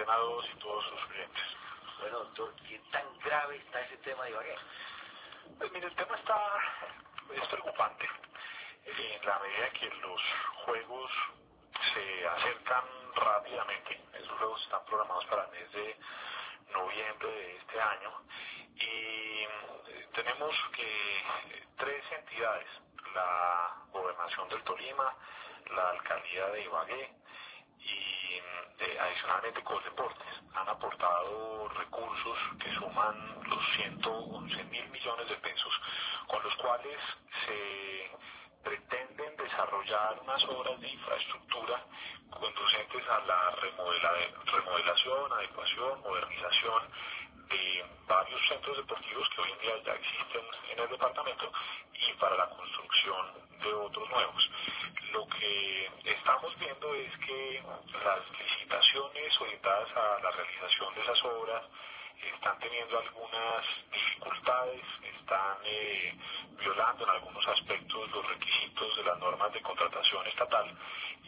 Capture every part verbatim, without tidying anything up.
Antena dos y todos sus clientes. Bueno, doctor, ¿qué tan grave está ese tema de Ibagué? Pues mire, el tema está, es preocupante. En la medida que los juegos se acercan rápidamente, esos juegos están programados para el mes de noviembre de este año, y tenemos que tres entidades, la Gobernación del Tolima, la Alcaldía de Ibagué y eh, adicionalmente Coldeportes, han aportado recursos que suman los ciento once mil millones de pesos, con los cuales se pretenden desarrollar unas obras de infraestructura conducentes a la remodela, remodelación, adecuación, modernización de varios centros deportivos que hoy en día ya existen en el departamento y para la construcción de otros nuevos. Lo que estamos viendo es que las licitaciones orientadas a la realización de esas obras están teniendo algunas dificultades, están eh, violando en algunos aspectos los requisitos de las normas de contratación estatal,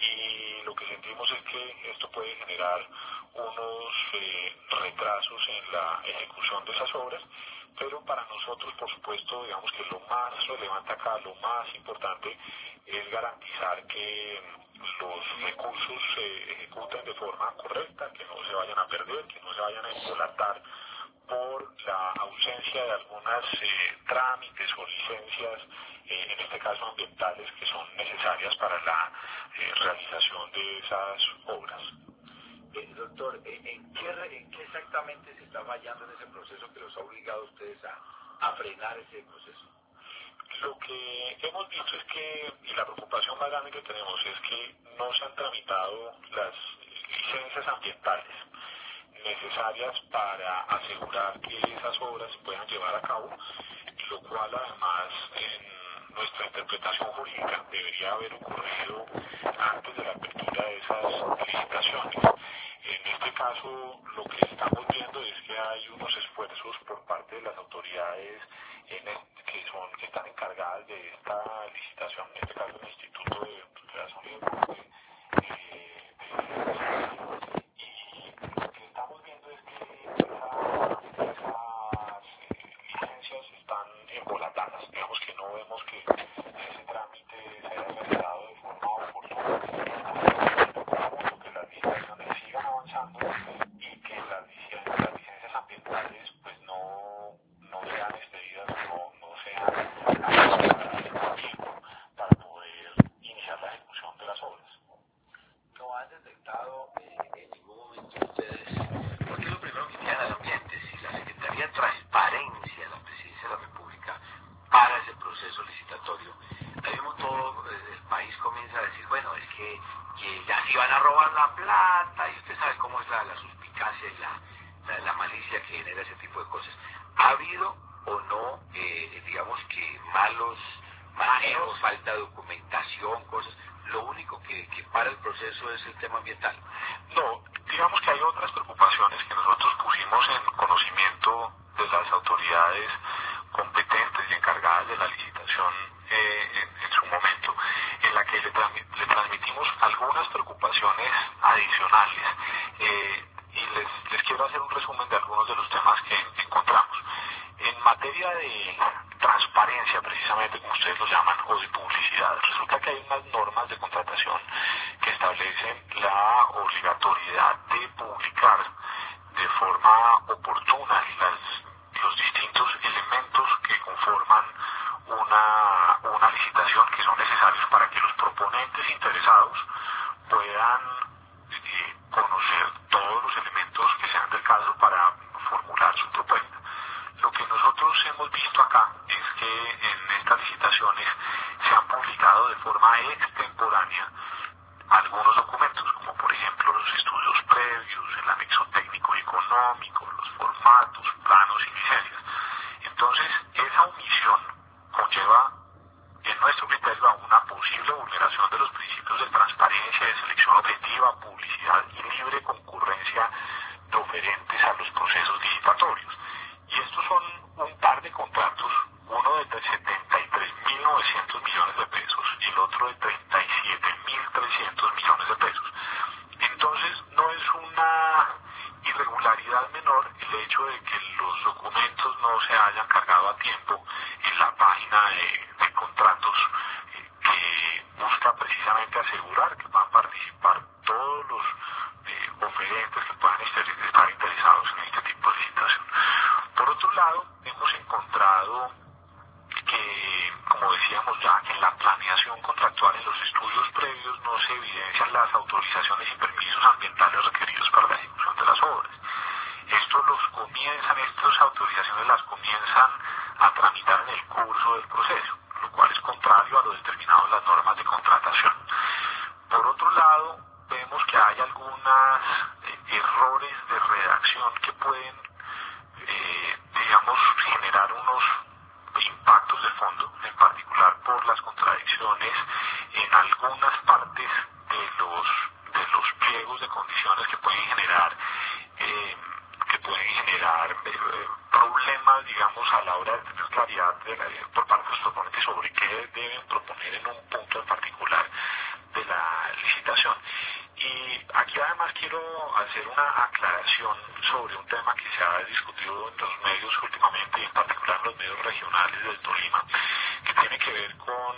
y lo que sentimos es que esto puede generar unos eh, retrasos en la ejecución de esas obras, pero para nosotros, por supuesto, digamos que lo más relevante acá, lo más importante es garantizar que los recursos se ejecuten de forma correcta, que no se vayan a perder, que no se vayan a embolatar por la ausencia de algunas eh, trámites o licencias, eh, en este caso ambientales, que son necesarias para la eh, realización de esas obras. Eh, doctor, eh, ¿en, qué, ¿en qué exactamente se está fallando en ese proceso que los ha obligado a ustedes a, a frenar ese proceso? Lo que hemos visto es que, y la preocupación más grande que tenemos es que no se han tramitado las licencias ambientales necesarias para asegurar que esas obras se puedan llevar a cabo, lo cual además en nuestra interpretación jurídica debería haber ocurrido antes de la apertura de esas licitaciones. En este caso, lo que estamos viendo es que hay unos esfuerzos por parte de las autoridades en el, que son que están encargadas de esta licitación, en este caso el Instituto de Recreación y Deporte, eh, de, y lo que estamos viendo es que esa, esas eh, licencias están embolatadas. Digamos que no vemos que ese trámite se haya realizado de forma oportuna. Estamos que las licitaciones sigan avanzando y que las licencias, las licencias ambientales pues no, no sean expedidas, no, no sean aprobadas a tiempo para poder iniciar la ejecución de las obras. ¿No han detectado eh, en ningún momento ustedes, porque es lo primero que tienen al ambiente, si la Secretaría de Transparencia de la Presidencia de la República para ese proceso licitatorio, ahí mismo todo eh, el país comienza a decir, bueno, es que, que ya se iban a robar la plata, y usted sabe cómo es la, la suspicacia y la, la, la malicia que genera ese tipo de cosas. ¿Ha habido o no, eh, digamos que malos manejos, falta de documentación, cosas? Lo único que, que para el proceso es el tema ambiental. No, digamos que hay otras preocupaciones que nosotros pusimos en conocimiento de las autoridades competentes y encargadas de la licitación eh, en, en su momento, en la que le, le transmitimos algunas preocupaciones adicionales, eh, y les, les quiero hacer un resumen de algunos de los temas que encontramos. En materia de transparencia, precisamente como ustedes lo llaman, o de publicidad, resulta que hay unas normas de contratación que establecen la obligatoriedad de publicar de forma oportuna las, los distintos elementos que conforman una, una licitación, que son necesarios para que los proponentes interesados puedan eh, conocer todos los elementos que sean del caso para formular su propuesta. Lo que nosotros hemos visto acá es que en estas licitaciones se han publicado de forma extemporánea algunos documentos, como por ejemplo los estudios previos, el anexo técnico y económico, los formatos, planos y licencias. Entonces, esa omisión conlleva, en nuestro criterio, a una posible vulneración de los principios de transparencia, de selección objetiva, publicidad y libre concurrencia de oferentes a los procesos licitatorios. Y estos son un par de contratos, uno de setenta y tres mil novecientos millones de pesos y el otro de treinta y siete mil trescientos millones de pesos. Entonces, no es una cantidad menor el hecho de que los documentos no se hayan cargado a tiempo en la página de, de contratos eh, que busca precisamente asegurar que van a participar todos los eh, oferentes que puedan estar interesados en este tipo de licitación. Por otro lado, hemos encontrado que, como decíamos ya, en la planeación contractual, en los estudios previos, no se evidencian las autorizaciones y permisos ambientales requeridos para la ejecución de las obras. Estos los comienzan, estas autorizaciones las comienzan a tramitar en el curso del proceso, lo cual es contrario a lo determinado en las normas de contratación. Por otro lado, vemos que hay algunos eh, errores de redacción que pueden, eh, digamos, generar unos impactos de fondo, en particular por las contradicciones en algunas partes de los de los pliegos de condiciones que pueden generar eh, que pueden generar eh, problemas, digamos, a la hora de tener claridad de la, por parte de los proponentes sobre qué deben proponer en un punto en particular de la licitación. Y aquí además quiero hacer una aclaración sobre un tema que se ha discutido en los medios últimamente, y en particular en los medios regionales del Tolima, que tiene que ver con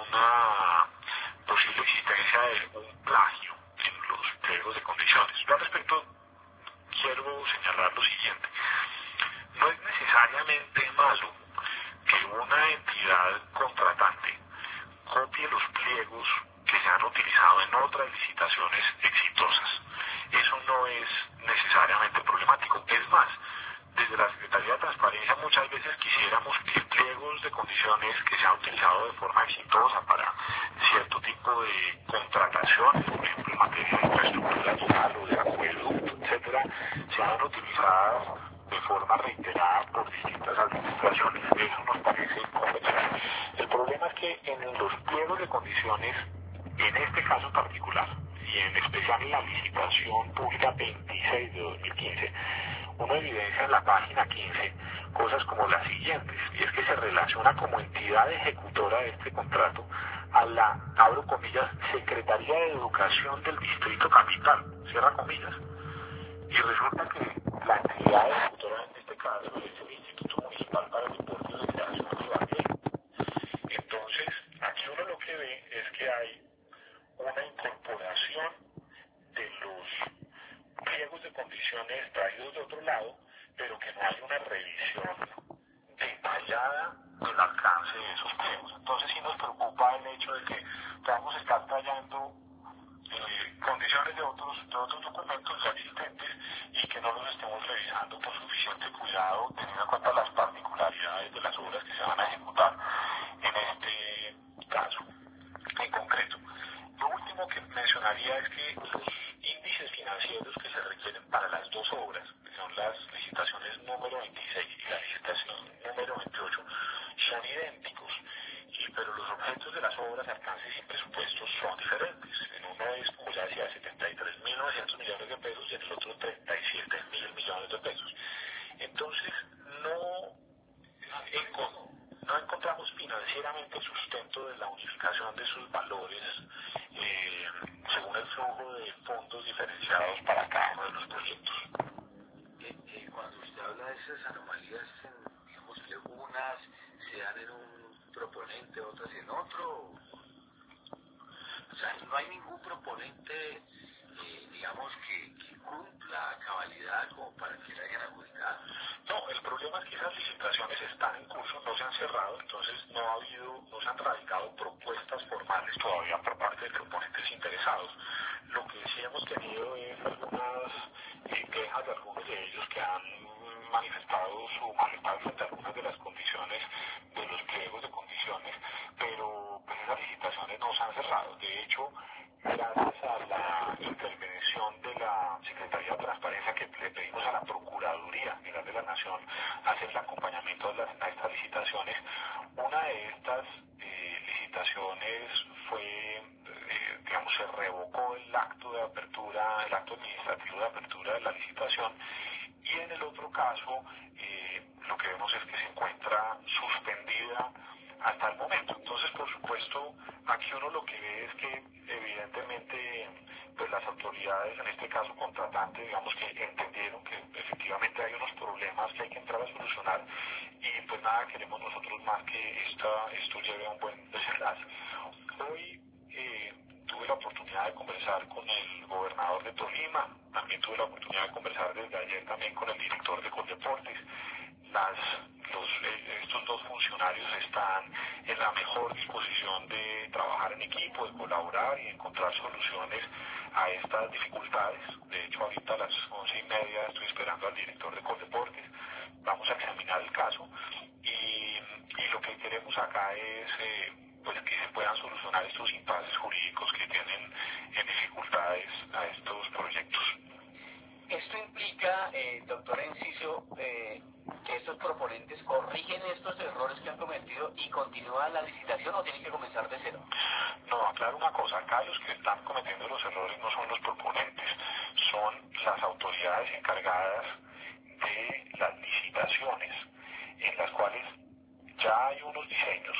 una posible existencia de un plagio en los pliegos de condiciones. Yo al respecto quiero señalar lo siguiente: no es necesariamente malo que una entidad contratante copie los pliegos que se han utilizado en otras licitaciones exitosas. Eso no es necesariamente problemático. Es más, desde la Secretaría de Transparencia muchas veces quisiéramos que pliegos de condiciones que se han utilizado de forma exitosa para cierto tipo de contrataciones, por ejemplo en materia de infraestructura vial o de acueducto, etcétera, sean utilizadas de forma reiterada por distintas administraciones. Eso nos parece convencional. El problema es que en los pliegos de condiciones, en este caso particular, y en especial en la licitación pública veintiséis de dos mil quince, uno evidencia en la página quince cosas como las siguientes, y es que se relaciona como entidad ejecutora de este contrato a la, abro comillas, Secretaría de Educación del Distrito Capital, cierra comillas, y resulta que la entidad ejecutora en este caso es el Instituto Municipal para el Deporte y Recreación de Ibagué. Entonces, aquí uno lo que ve es que hay una incorporación de los pliegos de condiciones traídos de otro lado, pero que no hay una revisión detallada del alcance de esos pliegos. Entonces sí nos preocupa el hecho de que podamos estar trayendo eh, condiciones de otros, de otros documentos ya existentes y que no los estemos revisando con suficiente cuidado, teniendo en cuenta las particularidades de las obras que se van a ejecutar en este caso en concreto. Lo último que mencionaría es que los índices financieros que se requieren para las dos obras, que son las licitaciones número veintiséis y la licitación número veintiocho, son idénticos, y, pero los objetos de las obras, alcances y presupuestos son diferentes. En uno es, como ya decía, setenta y tres mil novecientos millones de pesos y en el otro treinta y siete mil millones de pesos. Entonces, no, en, no encontramos financieramente el sustento de la unificación de sus valores eh, según el flujo de fondos diferenciados para cada uno de los proyectos. Eh, eh, cuando usted habla de esas anomalías, en, digamos que unas se dan en un proponente, otras en otro, o sea, no hay ningún proponente, eh, digamos, que, que cumpla a cabalidad como para que le hayan adjudicado. No, el problema es que esas licitaciones están en curso, no se han cerrado, entonces no ha habido, no se han radicado propuestas formales todavía por parte de proponentes interesados. Lo que sí hemos tenido es algunas solucionar. Y pues nada, queremos nosotros más que esta, esto lleve a un buen desenlace. Hoy eh, tuve la oportunidad de conversar con el gobernador de Tolima, también tuve la oportunidad de conversar desde ayer también con el director de Coldeportes. Las, los, eh, estos dos funcionarios están en la mejor disposición de trabajar en equipo, de colaborar y de encontrar soluciones a estas dificultades. De hecho, ahorita a las once y media estoy esperando al director de Coldeportes. Vamos a examinar el caso y, y lo que queremos acá es eh, pues que se puedan solucionar estos impases jurídicos que tienen en dificultades a estos proyectos. Esto implica, eh, doctor Enciso, eh, que estos proponentes corrigen estos errores que han cometido y continúan la licitación o tienen que comenzar de cero. No, aclaro una cosa, acá los que están cometiendo los errores no son los proponentes, son las autoridades encargadas de las licitaciones, en las cuales ya hay unos diseños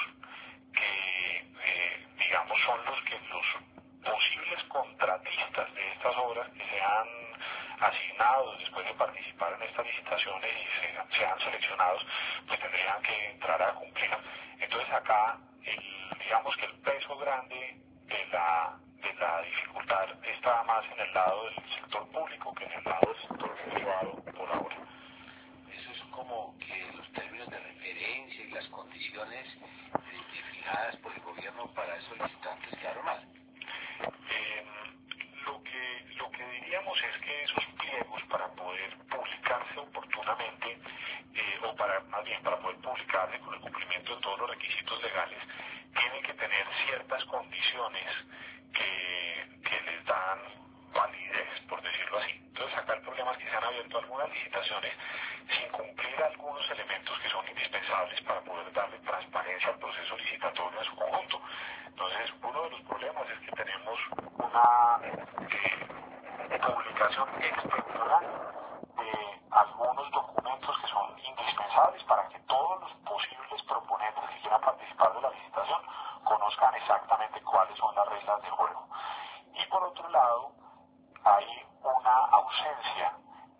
que, eh, digamos, son los que los posibles contratistas de estas obras que sean asignados después de participar en estas licitaciones y se, sean seleccionados, pues tendrían que entrar a cumplir. Entonces acá, el, digamos que el peso grande de la, de la dificultad está más en el lado del sector público que en el lado del sector privado por ahora. Eso es como que los términos de referencia y las condiciones eh, fijadas por el gobierno para esos licitantes quedaron mal. Eh, lo que lo que diríamos es que esos pliegos para poder publicarse oportunamente eh, o para más bien para poder publicarse con el cumplimiento de todos los requisitos legales tienen que tener ciertas condiciones que, que les dan validez, por decirlo así. Entonces acá el problema es que se han abierto algunas licitaciones sin cumplir algunos elementos que son indispensables para poder darle transparencia al proceso licitatorio en su conjunto. Entonces uno de los problemas es que tenemos una eh, publicación extemporánea de algunos documentos que son indispensables para que todos los posibles proponentes que quieran participar de la licitación conozcan exactamente cuáles son las reglas de juego. Y por otro lado, hay una ausencia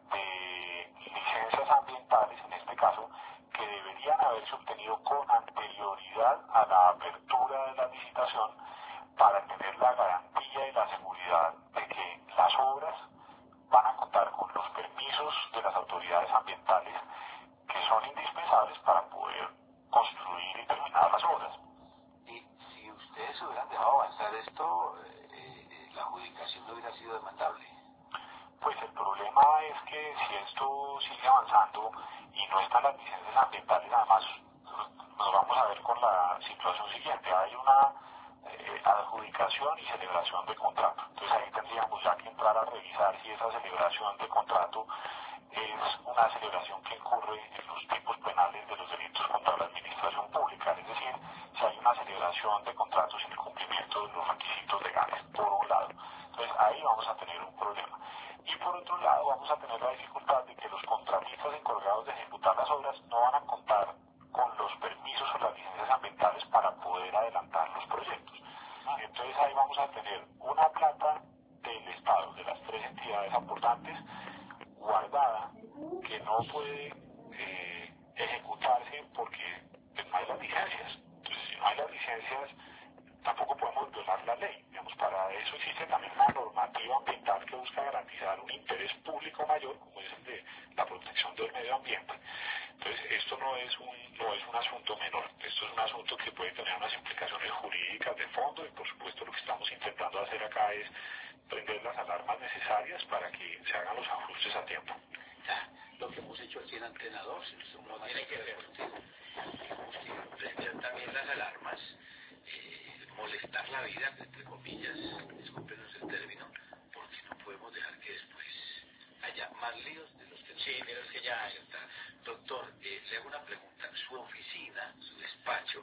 de licencias ambientales, en este caso, que deberían haberse obtenido con anterioridad a la apertura de la licitación para tener la garantía y la seguridad de que las obras van a contar con los permisos de las autoridades ambientales que son indispensables para poder construir y terminar las obras. Y si ustedes hubieran dejado avanzar esto, eh, la adjudicación no hubiera sido demandable. Pues el problema es que si esto sigue avanzando y no están las licencias ambientales, además nos vamos a ver con la situación siguiente. Hay una eh, adjudicación y celebración de contrato. Entonces ahí tendríamos ya que entrar a revisar si esa celebración de contrato es una celebración que incurre en los tipos penales de los delitos contra la administración pública. Es decir, si hay una celebración de contratos sin el cumplimiento de los requisitos legales, por un lado. Entonces ahí vamos a tener un problema. Y por otro lado vamos a tener la dificultad de que los contratistas encargados de ejecutar las obras no van a contar con los permisos o las licencias ambientales para poder adelantar los proyectos. Entonces ahí vamos a tener una plata del Estado, de las tres entidades aportantes, guardada, que no puede eh, ejecutarse porque pues, no hay las licencias. Entonces si no hay las licencias, tampoco podemos violar la ley. Digamos, para eso existe también una normativa ambiental que busca garantizar un interés público mayor, como es el de la protección del medio ambiente. Entonces, esto no es un, no es un asunto menor. Esto es un asunto que puede tener unas implicaciones jurídicas de fondo y, por supuesto, lo que estamos intentando hacer acá es prender las alarmas necesarias para que se hagan los ajustes a tiempo. Ya, lo que hemos hecho aquí en Antena dos, no tiene que ver contigo. Tenemos que prender también las alarmas, eh, molestar la vida, entre comillas, discúlpenos el término, porque no podemos dejar que después haya más líos de los que nos sí, de los que ya hay. Doctor, eh, le hago una pregunta. ¿Su oficina, su despacho,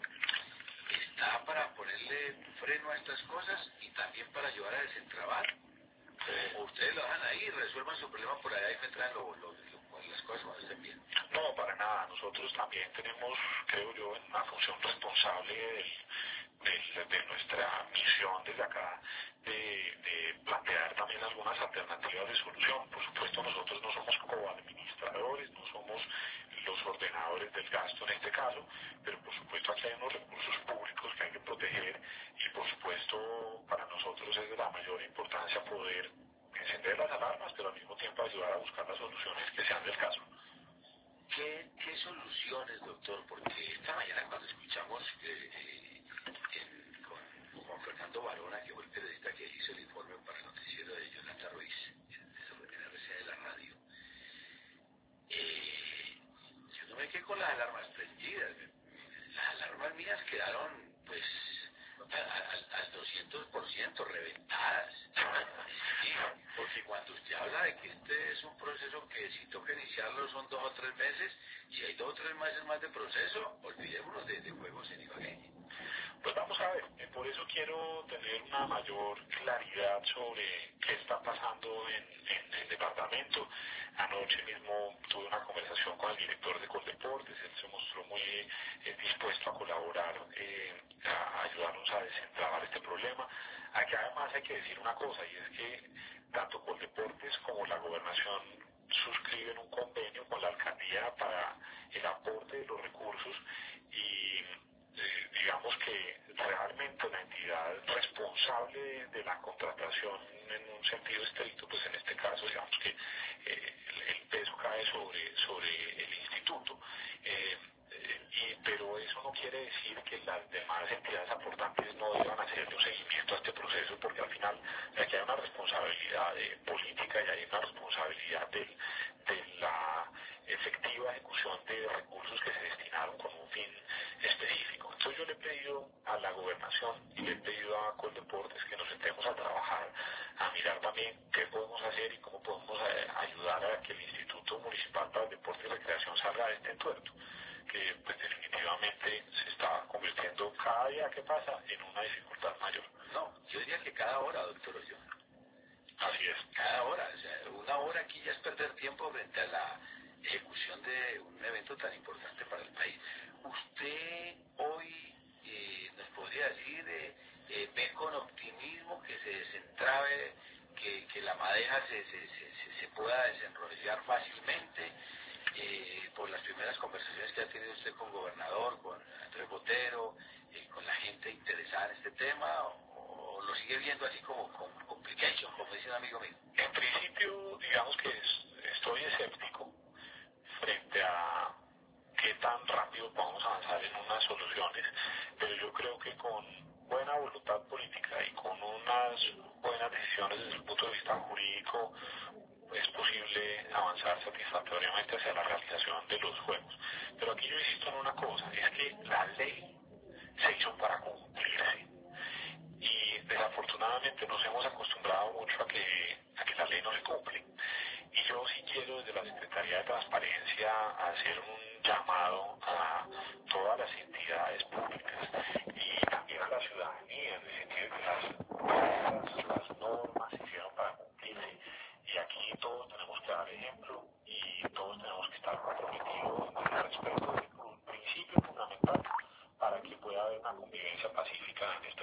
está para ponerle freno a estas cosas y también para ayudar a desentrabar? ¿O ustedes lo dejan ahí, resuelvan su problema por allá y me traen lo, lo, lo, las cosas cuando estén bien? No, para nada. Nosotros también tenemos, creo yo, una función responsable del, del, de nuestra misión desde acá, de, de plantear también algunas alternativas de solución. Por supuesto, nosotros no somos coadministradores, no somos los ordenadores responsables del gasto en este caso, pero por supuesto aquí hay unos recursos públicos que hay que proteger y por supuesto para nosotros es de la mayor importancia poder encender las alarmas, pero al mismo tiempo ayudar a buscar las soluciones que sean del caso. ¿Qué, qué soluciones, doctor? Porque esta mañana cuando escuchamos eh, eh, en, con Juan Fernando Barona, que fue el periodista que hizo el informe para el noticiero de Yolanda Ruiz, en R C A de la radio, eh, yo no me quedé con las alarmas prendidas. Las alarmas mías quedaron, pues, al, al doscientos por ciento reventadas. Sí, porque cuando usted habla de que este es un proceso que si toca iniciarlo son dos o tres meses, y hay dos o tres meses más de proceso, olvidémonos de, de juegos en Ibagué. Pues vamos a ver, eh, por eso quiero tener una mayor claridad sobre qué está pasando en, en el departamento. Anoche mismo tuve una conversación con el director de Coldeportes, él se mostró muy eh, dispuesto a colaborar, eh, a ayudarnos a desentrabar este problema. Aquí además hay que decir una cosa, y es que tanto Coldeportes como la gobernación suscriben un convenio con la alcaldía para el aporte de los recursos y eh, digamos que realmente la entidad responsable de, de la contratación en un sentido estricto, pues en este caso digamos que eh, el, el peso cae sobre, sobre el instituto. Eh, eh, y, pero eso no quiere decir que las demás entidades aportantes no deban hacerle un seguimiento a este proceso, porque al final aquí hay una responsabilidad eh, política y hay una responsabilidad del, de la efectiva ejecución de recursos que se destinaron con un fin específico. Entonces yo le he pedido a la gobernación y le he pedido a Coldeportes que nos sentemos a trabajar, a mirar también qué podemos hacer y cómo podemos eh, ayudar a que el Instituto Municipal para el Deporte y Recreación salga de este entuerto, que pues definitivamente se está convirtiendo cada día que pasa en una dificultad mayor. No, yo diría que cada hora, doctor Ollón. Así es. Cada hora, o sea, una hora aquí ya es perder tiempo frente a la ejecución de un evento tan importante para el país. Usted hoy eh, nos podría decir, eh, eh, ve con optimismo que se desentrabe, que, que la madeja se, se, se, se pueda desenrollar fácilmente, eh, por las primeras conversaciones que ha tenido usted con gobernador, con Andrés Botero, eh, con la gente interesada en este tema, o, o lo sigue viendo así como con complication, como dice un amigo mío? En principio, digamos que es, estoy escéptico frente a qué tan rápido podamos avanzar en unas soluciones, pero yo creo que con buena voluntad política y con unas buenas decisiones desde el punto de vista jurídico es posible avanzar satisfactoriamente hacia la realización de los juegos. Pero aquí yo insisto en una cosa, es que la ley se hizo para cumplirse y desafortunadamente nos hemos acostumbrado mucho a que, a que la ley no se cumple. Y yo sí quiero desde la Secretaría de Transparencia hacer un llamado a todas las entidades públicas y también a la ciudadanía en el sentido de que las, las, las normas se hicieron para cumplirse y aquí todos tenemos que dar ejemplo y todos tenemos que estar comprometidos en el respeto del principio fundamental para que pueda haber una convivencia pacífica en este